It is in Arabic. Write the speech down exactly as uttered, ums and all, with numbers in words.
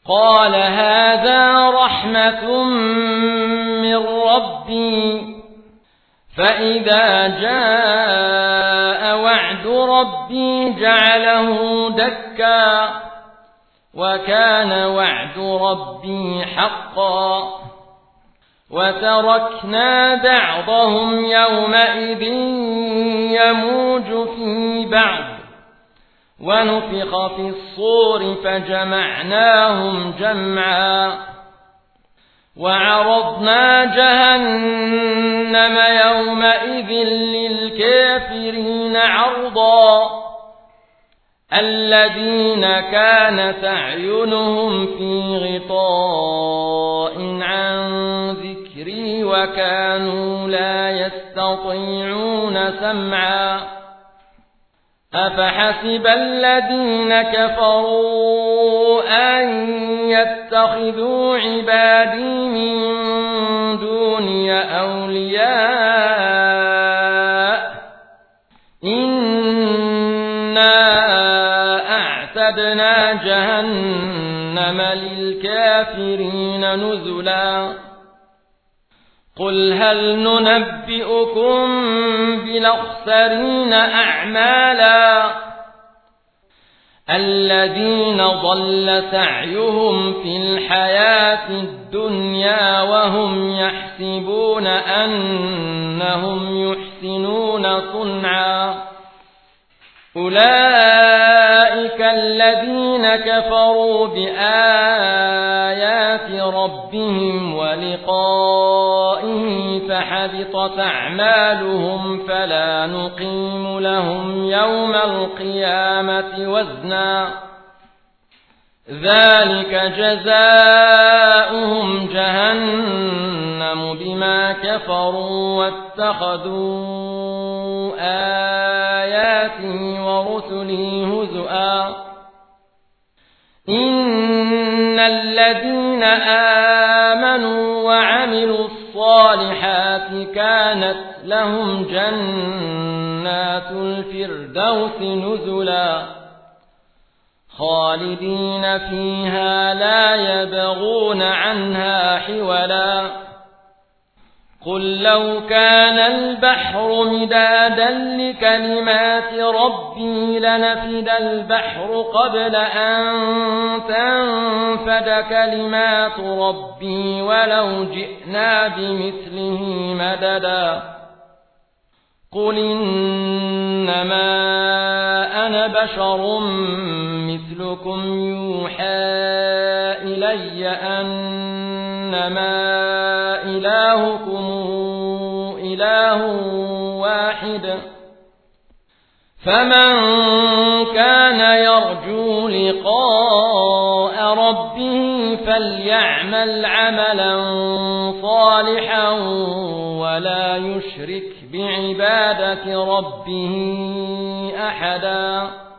قال هذا رحمة من ربي فإذا جاء وعد ربي جعله دكا وكان وعد ربي حقا وتركنا بعضهم يومئذ يموج في بعض ونفخ في الصور فجمعناهم جمعا وعرضنا جهنم يومئذ للكافرين عرضا الذين كانت أعينهم في غطاء عن ذكري وكانوا لا يستطيعون سمعا أفحسب الذين كفروا أن يتخذوا عبادي من دوني أولياء إنا أعتدنا جهنم للكافرين نزلا قل هل ننبئكم بالأخسرين أعمالا الذين ضل سعيهم في الحياة الدنيا وهم يحسبون أنهم يحسنون صنعا أولئك الذين كفروا بآيات ربهم ولقائه فحبطت أعمالهم فلا نقيم لهم يوم القيامة وزنا ذلك جزاؤهم جهنم بما كفروا واتخذوا آياتي ورسلي هزؤا إن الذين آمنوا وعملوا الصالحات كانت لهم جنات الفردوس نزلا خالدين فيها لا يبغون عنها حولا قل لو كان البحر مدادا لكلمات ربي لنفد البحر قبل أن تنفد كلمات ربي ولو جئنا بمثله مددا قل إنما أنا بشر مثلكم يوحى إلي أنما إلهكم إله واحد فمن كان يرجو لقاء ربه فليعمل عملا صالحا ولا يشرك بعبادة ربه أحدا